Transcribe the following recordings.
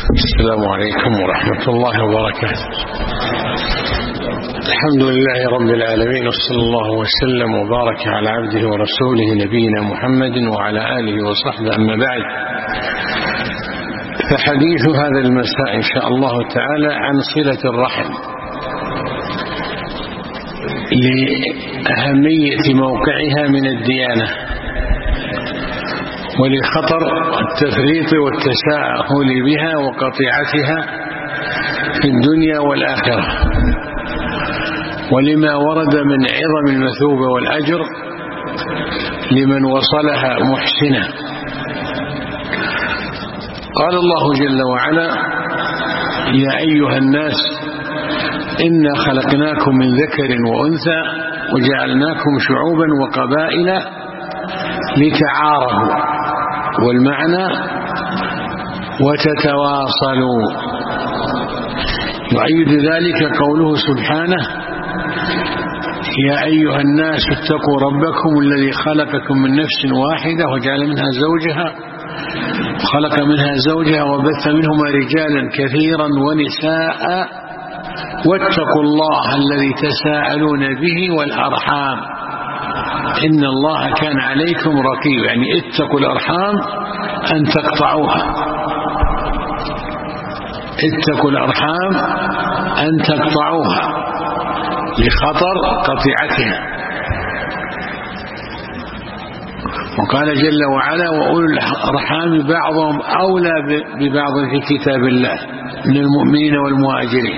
السلام عليكم ورحمة الله وبركاته. الحمد لله رب العالمين، وصلى الله وسلم وبارك على عبده ورسوله نبينا محمد وعلى آله وصحبه، أما بعد، فحديث هذا المساء إن شاء الله تعالى عن صلة الرحم لأهمية موقعها من الديانة ولخطر التفريط والتساهل بها وقطيعتها في الدنيا والآخرة، ولما ورد من عظم المثوبة والأجر لمن وصلها محسنا. قال الله جل وعلا: يا أيها الناس إنا خلقناكم من ذكر وأنثى وجعلناكم شعوبا وقبائل لتعارفوا، والمعنى وتتواصلوا. يؤيد ذلك قوله سبحانه: يا أيها الناس اتقوا ربكم الذي خلقكم من نفس واحدة وجعل منها زوجها وبث منهما رجالا كثيرا ونساء واتقوا الله الذي تساءلون به والأرحام إن الله كان عليكم رقيبا. يعني اتقوا الأرحام أن تقطعوها، اتقوا الأرحام أن تقطعوها لخطر قطيعتها. وقال جل وعلا: وأولو الأرحام بعضهم أولى ببعض في كتاب الله من المؤمنين والمهاجرين.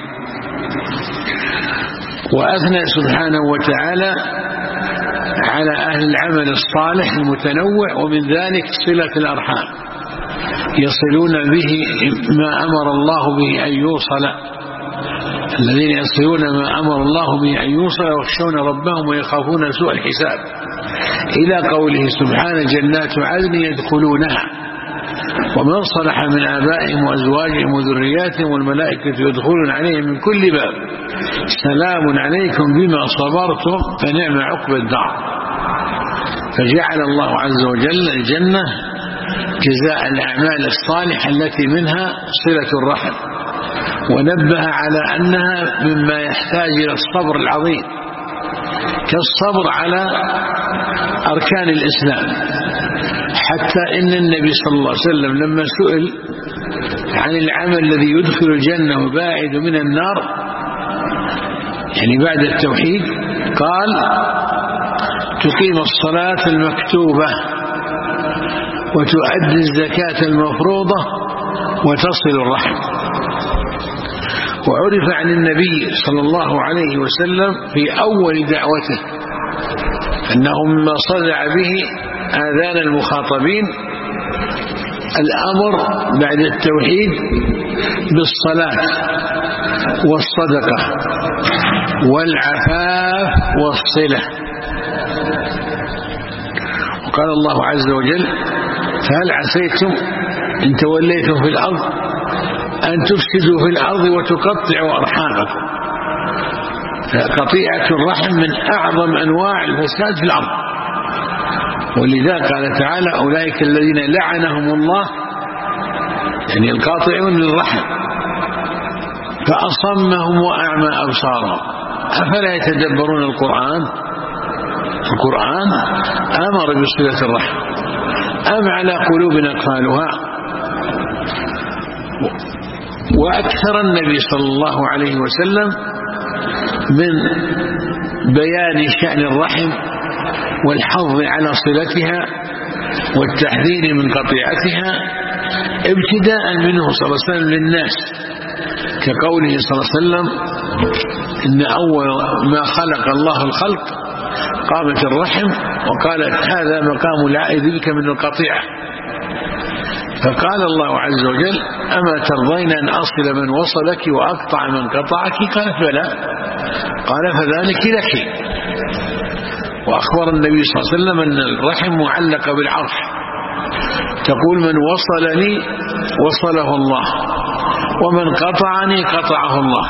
وأثنى سبحانه وتعالى على أهل العمل الصالح المتنوع، ومن ذلك صلة الأرحام، يصلون به ما أمر الله به أن يوصل، الذين يصلون ما أمر الله به أن يوصل ويخشون ربهم ويخافون سوء الحساب، إلى قوله سبحانه: جنات عدن يدخلونها ومن صلح من آبائهم وأزواجهم وذرياتهم والملائكة يدخلون عليهم من كل باب سلام عليكم بما صبرتم فنعم عقبى الدار. فجعل الله عز وجل الجنة جزاء الأعمال الصالحة التي منها صلة الرحم، ونبه على أنها مما يحتاج إلى الصبر العظيم، كالصبر على أركان الإسلام. حتى إن النبي صلى الله عليه وسلم لما سئل عن العمل الذي يدخل الجنة وباعد من النار، يعني بعد التوحيد، قال: تقيم الصلاة المكتوبة وتؤدي الزكاة المفروضة وتصل الرحم. وعرف عن النبي صلى الله عليه وسلم في أول دعوته أنه مما صدع به آذان المخاطبين الأمر بعد التوحيد بالصلاة والصدقة والعفاف والصلة. وقال الله عز وجل: فهل عسيتم إن توليتم في الأرض أن تفسدوا في الأرض وتقطعوا أرحامكم. فقطيعة الرحم من أعظم أنواع الفساد في الأرض، ولذا قال تعالى: أولئك الذين لعنهم الله، يعني القاطعون للرحم، فأصمهم وأعمى أبصارهم أفلا يتدبرون القرآن أمر بصلة الرحم أم على قلوب أقفالها. وأكثر النبي صلى الله عليه وسلم من بيان شأن الرحم والحظ على صلتها والتحذير من قطيعتها، ابتداء منه صلى الله عليه وسلم للناس، كقوله صلى الله عليه وسلم: إن أول ما خلق الله الخلق قامت الرحم، وقالت: هذا مقام العائذ بك من القطيعة. فقال الله عز وجل: أما ترضين أن أصل من وصلك وأقطع من قطعك؟ قالت: بلى. قال: فذلك لك. وأخبر النبي صلى الله عليه وسلم أن الرحم معلقة بالعرش، تقول: من وصلني وصله الله، ومن قطعني قطعه الله.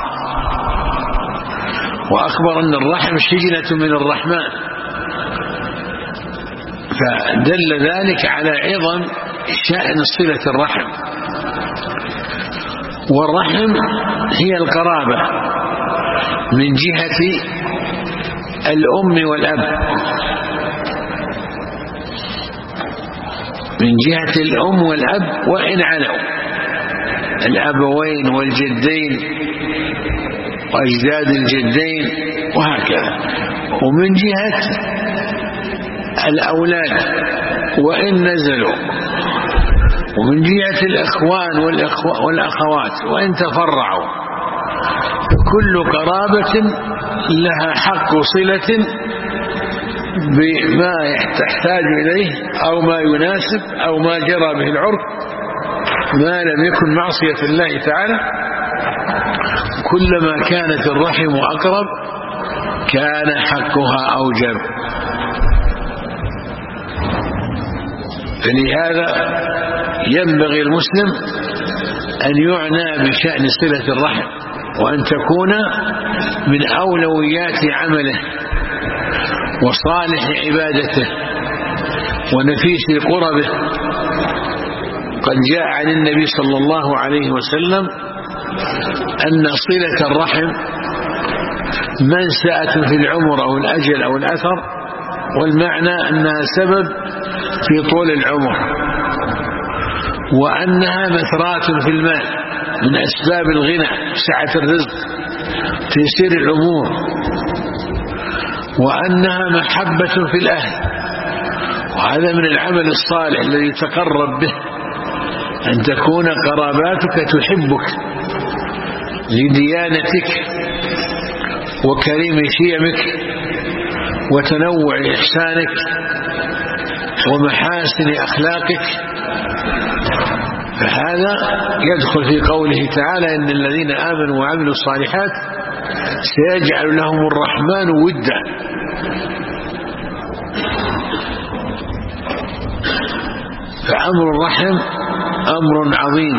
وأخبر أن الرحم شجنة من الرحمن، فدل ذلك على عظم شأن صلة الرحم. والرحم هي القرابة من جهة الأم والأب، من جهة الأم والأب وإن علوا، الأبوين والجدين وأجداد الجدين وهكذا، ومن جهة الأولاد وإن نزلوا، ومن جهة الإخوان والأخوات وإن تفرعوا، كل قرابة لها حق صلة بما تحتاج إليه أو ما يناسب أو ما جرى به العرف، ما لم يكن معصية الله تعالى. كلما كانت الرحم أقرب كان حقها أوجب. فلهذا ينبغي المسلم أن يعنى بشأن صلة الرحم، وأن تكون من أولويات عمله وصالح عبادته ونفيس قربه. قد جاء عن النبي صلى الله عليه وسلم أن صلة الرحم منسأة في العمر أو الأجل أو الأثر، والمعنى أنها سبب في طول العمر، وأنها مثرات في المال من أسباب الغنى، سعة الرزق، تيسير الأمور، وأنها محبة في الأهل. وهذا من العمل الصالح الذي تقرب به، أن تكون قراباتك تحبك لديانتك وكريم شيمك وتنوع إحسانك ومحاسن أخلاقك. فهذا يدخل في قوله تعالى: إن الذين آمنوا وعملوا الصالحات سيجعل لهم الرحمن ودا. فأمر الرحم أمر عظيم،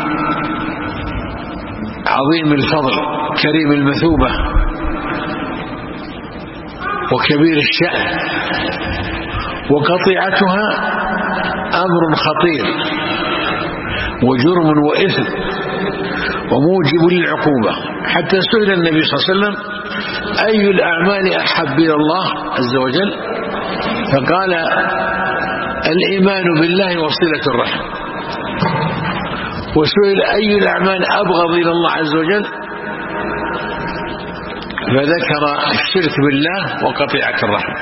عظيم الفضل، كريم المثوبة، وكبير الشأن، وقطيعتها أمر خطير وجرم وإثم وموجب للعقوبة. حتى سئل النبي صلى الله عليه وسلم: أي الأعمال أحب إلى الله عز وجل؟ فقال: الإيمان بالله وصلة الرحم. وسئل: أي الأعمال أبغض إلى الله عز وجل؟ فذكر الشرك بالله وقطيعة الرحم.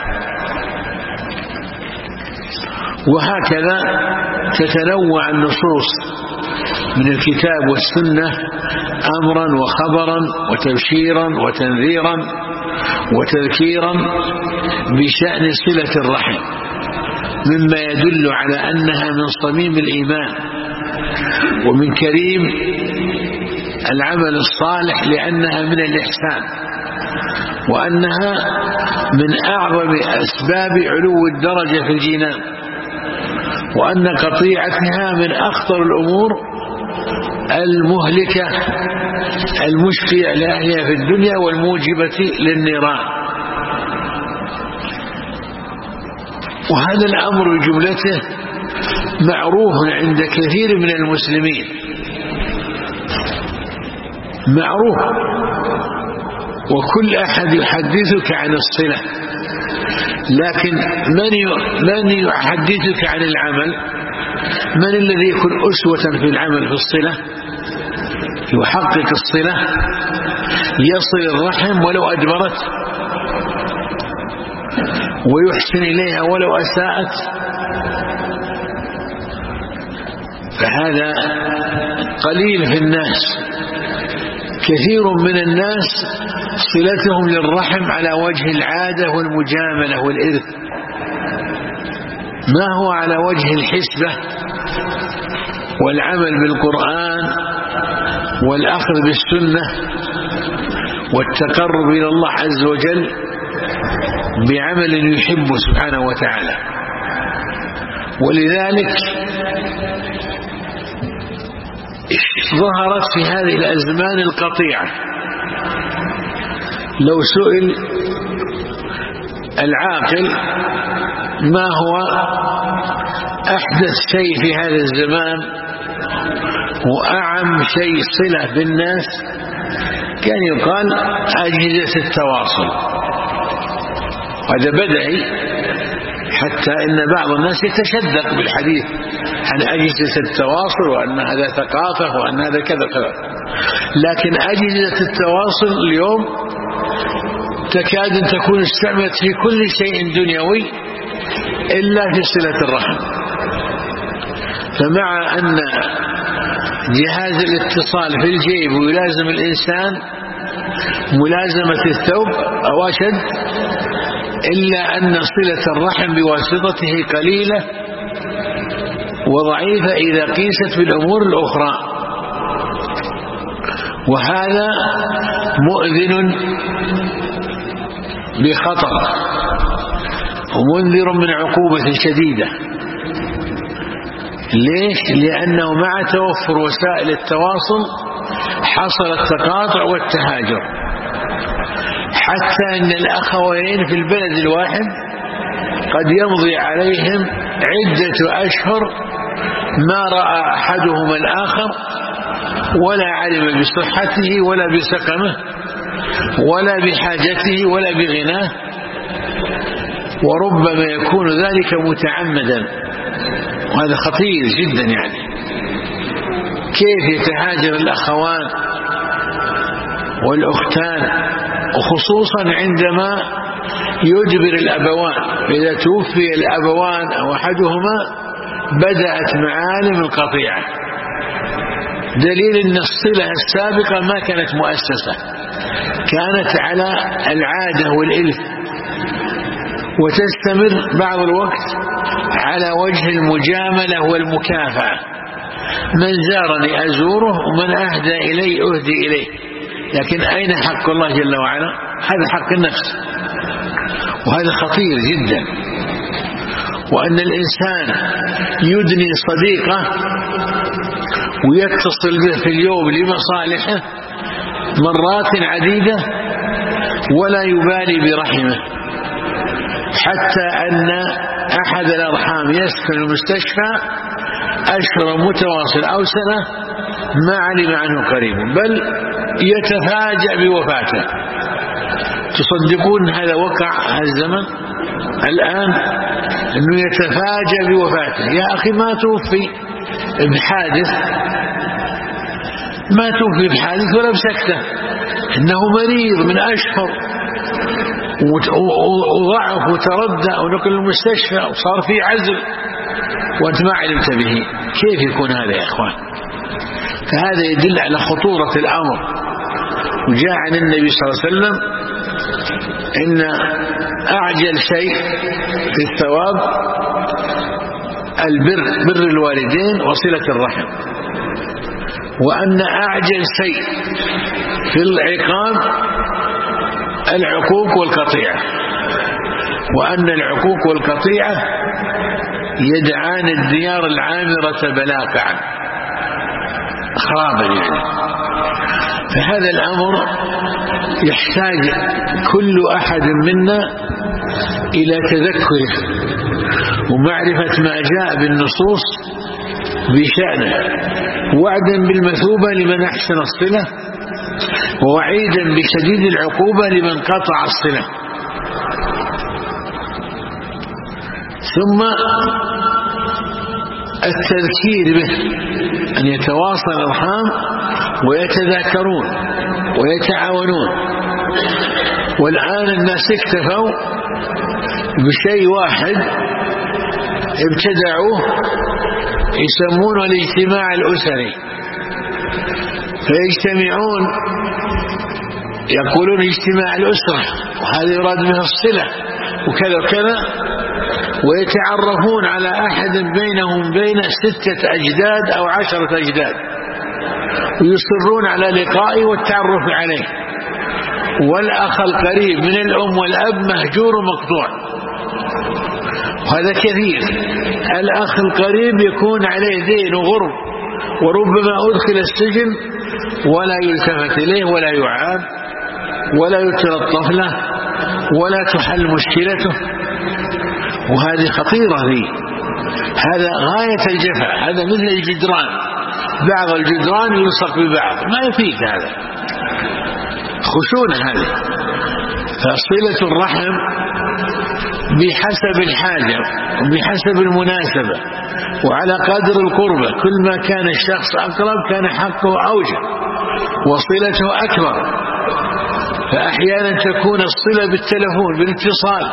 وهكذا تتنوع النصوص من الكتاب والسنة أمرا وخبرا وتبشيرا وتنذيرا وتذكيرا بشأن صلة الرحم، مما يدل على أنها من صميم الإيمان ومن كريم العمل الصالح، لأنها من الإحسان، وأنها من أعظم أسباب علو الدرجة في الجنان، وأن قطيعتها من أخطر الأمور المهلكة المشقية لأهلها في الدنيا والموجبة للنيران. وهذا الأمر بجملته معروف عند كثير من المسلمين، معروف، وكل أحد يحدثك عن الصلة، لكن من يحدثك عن العمل؟ من الذي يكون أسوة في العمل في الصلة؟ يحقق الصلة، يصل الرحم ولو أدبرت، ويحسن إليها ولو أساءت. فهذا قليل في الناس. كثير من الناس صلتهم للرحم على وجه العادة والمجاملة والإرث، ما هو على وجه الحسبة والعمل بالقرآن والأخذ بالسنة والتقرب إلى الله عز وجل بعمل يحبه سبحانه وتعالى. ولذلك ظهرت في هذه الأزمان القطيعة. لو سئل العاقل ما هو أحدث شيء في هذا الزمان وأعم شيء صلة بالناس كان يقال أجهزة التواصل، هذا بدعي، حتى إن بعض الناس يتشدق بالحديث عن أجهزة التواصل وأن هذا ثقافة وأن هذا كذا كذا. لكن أجهزة التواصل اليوم تكاد أن تكون استعملت في كل شيء دنيوي إلا في صلة الرحم. فمع أن جهاز الاتصال في الجيب ويلازم الإنسان ملازمة الثوب أو أشد، إلا أن صلة الرحم بواسطته قليلة وضعيفة إذا قيست بالأمور الأخرى، وهذا مؤذن بخطر ومنذر من عقوبة شديدة. ليش؟ لأنه مع توفر وسائل التواصل حصل التقاطع والتهاجر، حتى أن الأخوين في البلد الواحد قد يمضي عليهم عدة أشهر ما رأى أحدهما الآخر ولا علم بصحته ولا بسقمه ولا بحاجته ولا بغناه، وربما يكون ذلك متعمدا، وهذا خطير جدا. يعني كيف يتهاجر الأخوان والأختان، وخصوصا عندما يجبر الأبوان، إذا توفي الأبوان أو أحدهما بدأت معالم القطيعة، دليل أن الصلة السابقة ما كانت مؤسسة، كانت على العادة والإلف، وتستمر بعض الوقت على وجه المجاملة والمكافأة، من زارني أزوره ومن أهدى إلي أهدي إليه. لكن أين حق الله جل وعلا؟ هذا حق النفس، وهذا خطير جدا. وأن الإنسان يدني صديقه ويتصل به في اليوم لمصالحه مرات عديدة ولا يبالي برحمه، حتى أن أحد الأرحام يسكن المستشفى أشهر متواصل أو سنة ما علم عنه قريب، بل يتفاجأ بوفاته. تصدقون هذا وقع هذا الزمن الآن، أنه يتفاجأ بوفاته. يا أخي ما توفي بحادث، ما توفي بحادث ولا بسكتة، إنه مريض من أشهر وضعف وتردى ونقل المستشفى وصار في عزل وأنت ما علمت به. كيف يكون هذا يا إخوان؟ فهذا يدل على خطورة الأمر. وجاء عن النبي صلى الله عليه وسلم إن أعجل شيء في الثواب بر الوالدين وصلة الرحم، وأن أعجل شيء في العقاب العقوق والقطيعة، وأن العقوق والقطيعة يدعان الديار العامرة بلاقعا خرابا. يعني فهذا الأمر يحتاج كل أحد منا إلى تذكره ومعرفة ما جاء بالنصوص بشأنه، وعدا بالمثوبة لمن أحسن الصلة، ووعيدا بشديد العقوبة لمن قطع الصلة. ثم التذكير به، أن يتواصل الأرحام ويتذاكرون ويتعاونون. والآن الناس اكتفوا بشيء واحد ابتدعوه يسمونه الاجتماع الأسري، فيجتمعون يقولون اجتماع الأسرة، وهذا يراد به الصلة وكذا وكذا، ويتعرفون على أحد بينهم بين 6 أجداد أو 10 أجداد، ويصرون على لقائه والتعرف عليه. والأخ القريب من الأم والأب مهجور ومقطوع، وهذا كثير. الأخ القريب يكون عليه دين وغرب، وربما أدخل السجن ولا يلتفت إليه ولا يعاب ولا يتلطف له ولا تحل مشكلته، وهذه خطيرة ذي. هذا غاية الجفاء، هذا مثل الجدران بعض الجدران يلصق ببعض، ما يفيد هذا، خشونة هذه. فصلة الرحم بحسب الحاجة وبحسب المناسبة وعلى قدر القربة، كل ما كان الشخص أقرب كان حقه أوجه وصلته أكبر. فأحيانا تكون الصلة بالتلفون بالاتصال،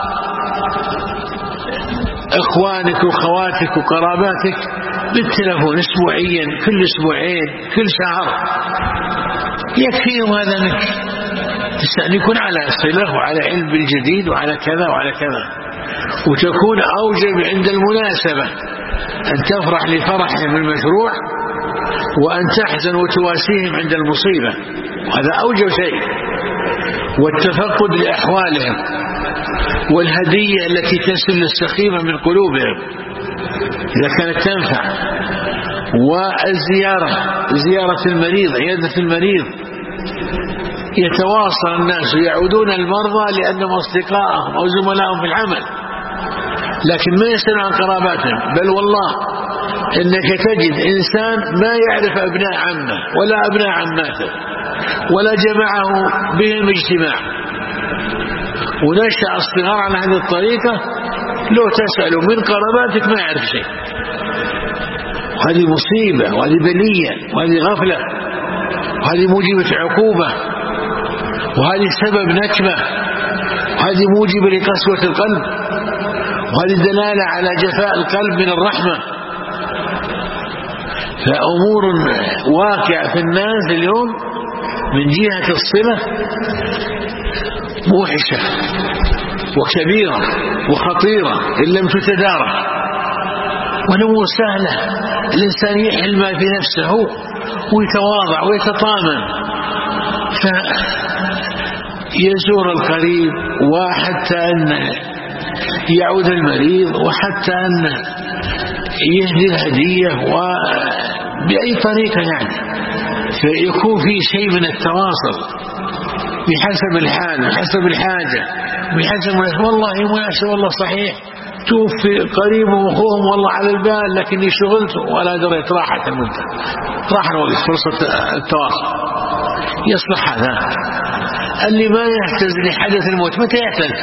إخوانك وخواتك وقراباتك بالتلفون أسبوعيا، كل أسبوعين، كل شهر، يكفيهم هذا منك. أن يكون على صلة وعلى علم بالجديد وعلى كذا وعلى كذا، وتكون أوجب عند المناسبة، أن تفرح لفرحهم المشروع وأن تحزن وتواسيهم عند المصيبة، وهذا أوجب شيء. والتفقد لأحوالهم، والهدية التي تسل السخيمة من قلوبهم إذا كانت تنفع، والزيارة، زيارة المريض، عيادة المريض. يتواصل الناس ويعودون المرضى لأنهم أصدقائهم أو زملائهم في العمل، لكن ما يسألون عن قراباتهم. بل والله إنك تجد إنسان ما يعرف أبناء عمه ولا أبناء عماته ولا جمعه بهم اجتماع، ونشأ الصغار على هذه الطريقة، لو تسألوا من قراباتك ما يعرف شيء. وهذه مصيبة، وهذه بلية، وهذه غفلة، وهذه موجبة عقوبة، وهذه سبب نكبة، وهذه موجبة لقسوة القلب، وهذه دلالة على جفاء القلب من الرحمة. فأمور واقعة في الناس اليوم من جهة الصلة موحشة وكبيرة وخطيرة إن لم تتدارك. والأمور سهلة، الإنسان يحل ما في نفسه ويتواضع ويتطامن، فيزور القريب، وحتى أن يعود المريض، وحتى أن يهدي الهدية، وبأي طريقة يعني، فيكون في شيء من التواصل بحسب الحال، بحسب الحاجة، بحسب والله مناسب، والله صحيح توفي قريب وأخوهم والله على البال، لكني شغلت ولا دريت، راحت المدة، راح الوقت، فرصة التواصل. يصلح هذا. اللي ما يهتز لحدث الموت متى يهتز؟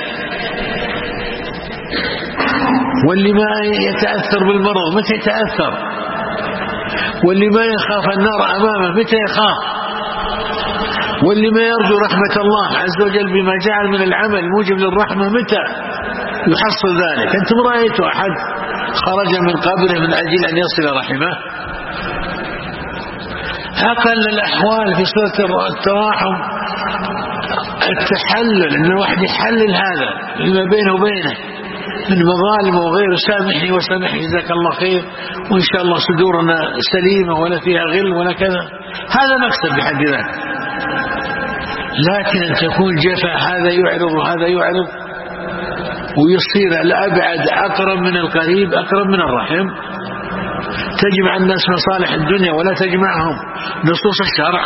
واللي ما يتأثر بالمرض متى يتأثر؟ واللي ما يخاف النار أمامه متى يخاف؟ واللي ما يرجو رحمة الله عز وجل بما جعل من العمل موجب للرحمة متى يحصل ذلك؟ أنتم رأيتوا أحد خرج من قبره من أجل أن يصل رحمه؟ أقل الأحوال في صلة التراحم التحلل، أن الواحد يحلل هذا لما بينه وبينه من مظالم وغير، سامحني وسامحني جزاك الله خير، وإن شاء الله صدورنا سليمة ولا فيها غل ولا كذا، هذا مكسب بحد ذاته. لكن أن تكون جفا، هذا يعرض وهذا يعرض، ويصير الأبعد أقرب من القريب، أقرب من الرحم. تجمع الناس مصالح الدنيا ولا تجمعهم نصوص الشرع.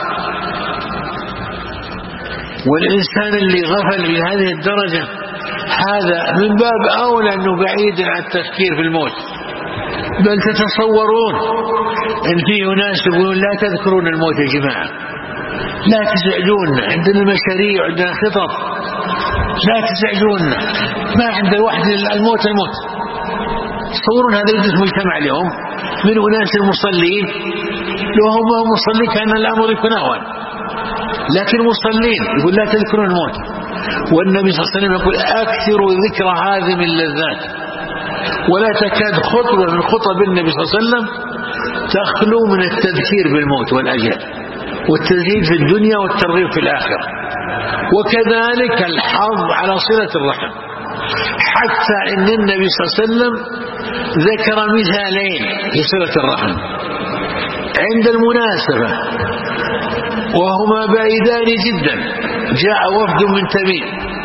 والإنسان اللي غفل بهذه الدرجة هذا من باب أولى أنه بعيد عن التفكير في الموت. بل تتصورون أن فيه ناس يقولون لا تذكرون الموت يا جماعة، لا تزعجونا، عندنا مشاريع وعندنا خطط، لا تزعجونا، ما عند الواحد الموت. تصورون هذا يوجد في المجتمع اليوم من أناس المصلين، لو هم مصلين كان الأمر يكون أهون، لكن مصلين يقول لا تذكرون الموت. والنبي صلى الله عليه وسلم يقول أكثروا ذكر هذه من اللذات، ولا تكاد خطوة من خطب النبي صلى الله عليه وسلم تخلو من التذكير بالموت والأجل والتزهيد في الدنيا والترغيب في الآخرة. وكذلك الحظ على صلة الرحم، حتى إن النبي صلى الله عليه وسلم ذكر مثالين في صلة الرحم عند المناسبة، وهما بعيدان جدا. جاء وفد من تميم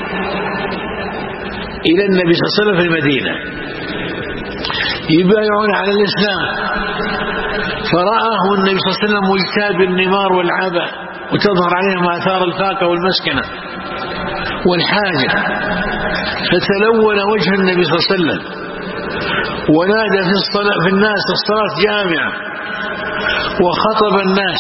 إلى النبي صلى الله عليه وسلم في المدينة يبايعون على الإسلام، فرآه النبي صلى الله عليه وسلم مجتاب النمار والعبا، وتظهر عليهم آثار الفاقة والمسكنة والحاجة، فتلون وجه النبي صلى الله عليه وسلم ونادى في الناس الصلاة جامعة، وخطب الناس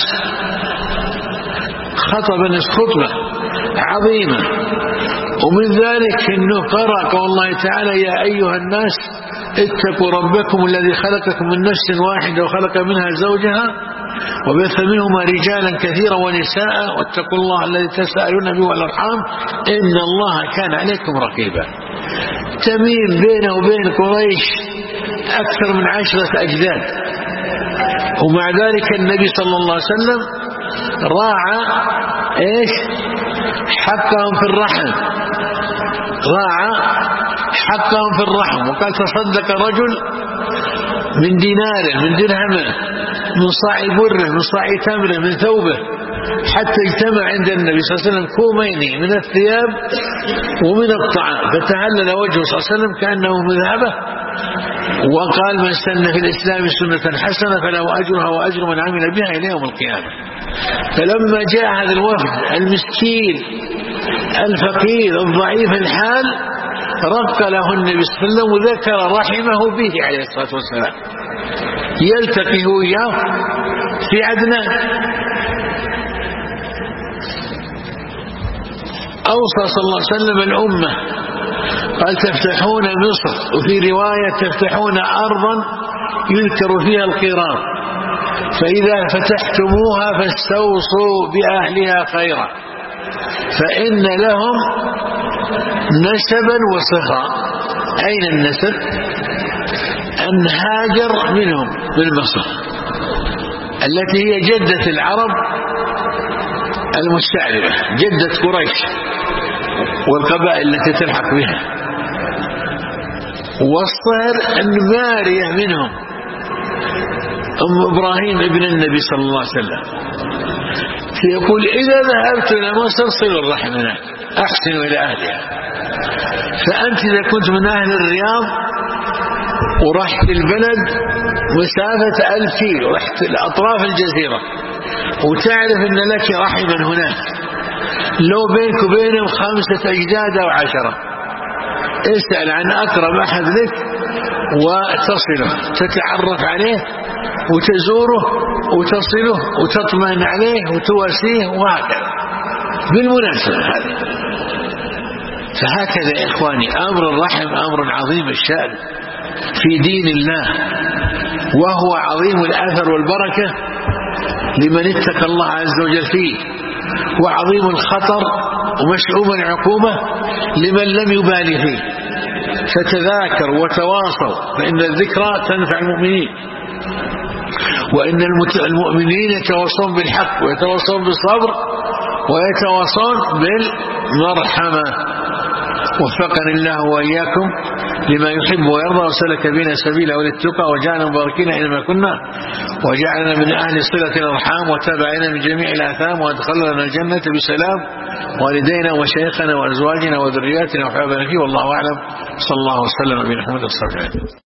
خطبة عظيمة. ومن ذلك أنه قرأ قول الله تعالى: يا أيها الناس اتقوا ربكم الذي خلقكم من نفس واحدة وخلق منها زوجها وبث منهما رجالا كثيرا ونساء واتقوا الله الذي تسألون به والأرحام إن الله كان عليكم رقيبا. تميم بينه وبين قريش أكثر من 10 أجداد، ومع ذلك النبي صلى الله عليه وسلم راعى حقهم في الرحم، وقال: تصدق رجل من ديناره من درهمه من صاع بره من صاع تمره من ثوبه، حتى اجتمع عند النبي صلى الله عليه وسلم كومين من الثياب ومن الطعام، فتهلل وجهه صلى الله عليه وسلم كأنه مذهبه، وقال: من سن في الإسلام سنة حسنة فله أجرها وأجر من عمل بها إلى يوم القيامة. فلما جاء هذا الوفد المسكين الفقير الضعيف الحال رق له النبي صلى الله عليه وسلم وذكر رحمه به عليه الصلاة والسلام يلتقي هو إياه في عدنان. أوصى صلى الله عليه وسلم الأمة قال: تفتحون مصر، وفي رواية تفتحون أرضا يذكر فيها القراط، فإذا فتحتموها فاستوصوا بأهلها خيرا فإن لهم نسبا وصهرا. أين النسب؟ أن هاجر منهم من مصر التي هي جدة العرب المستعربة، جدة قريش والقبائل التي تلحق بها. والصهر أن مارية منهم أم إبراهيم ابن النبي صلى الله عليه وسلم. فيقول: إذا ذهبت إلى مصر صلوا الرحم هناك، أحسنوا إلى أهلها. فأنت إذا كنت من أهل الرياض ورحت البلد مسافة 1000 كيلو، رحت لأطراف الجزيرة وتعرف أن لك رحما هناك، لو بينك وبينهم 5 أجداد أو 10، اسأل عن أقرب أحد لك وتصله، تتعرف عليه وتزوره وتصله وتطمئن عليه وتواسيه، وهكذا. بالمناسبة هذه، فهكذا يا إخواني أمر الرحم أمر عظيم الشأن في دين الله، وهو عظيم الأثر والبركة لمن اتقى الله عز وجل فيه، وعظيم الخطر ومشؤوم العقوبة لمن لم يبالي فيه. فتذاكروا وتواصوا، فإن الذكرى تنفع المؤمنين، وإن المؤمنين يتواصون بالحق ويتواصون بالصبر ويتواصون بالمرحمة. وفقني الله وإياكم لما يحب ويرضى، وسلك بنا سبيل أولي التقى، وجعلنا مباركين أينما كنا، وجعلنا من أهل صلة الأرحام، وتابعنا من جميع الآثام، وأدخلنا الجنة بسلام، والدينا وشيخنا وأزواجنا وذرياتنا وحبابنا فيه. والله أعلم. صلى الله وسلم على نبينا محمد.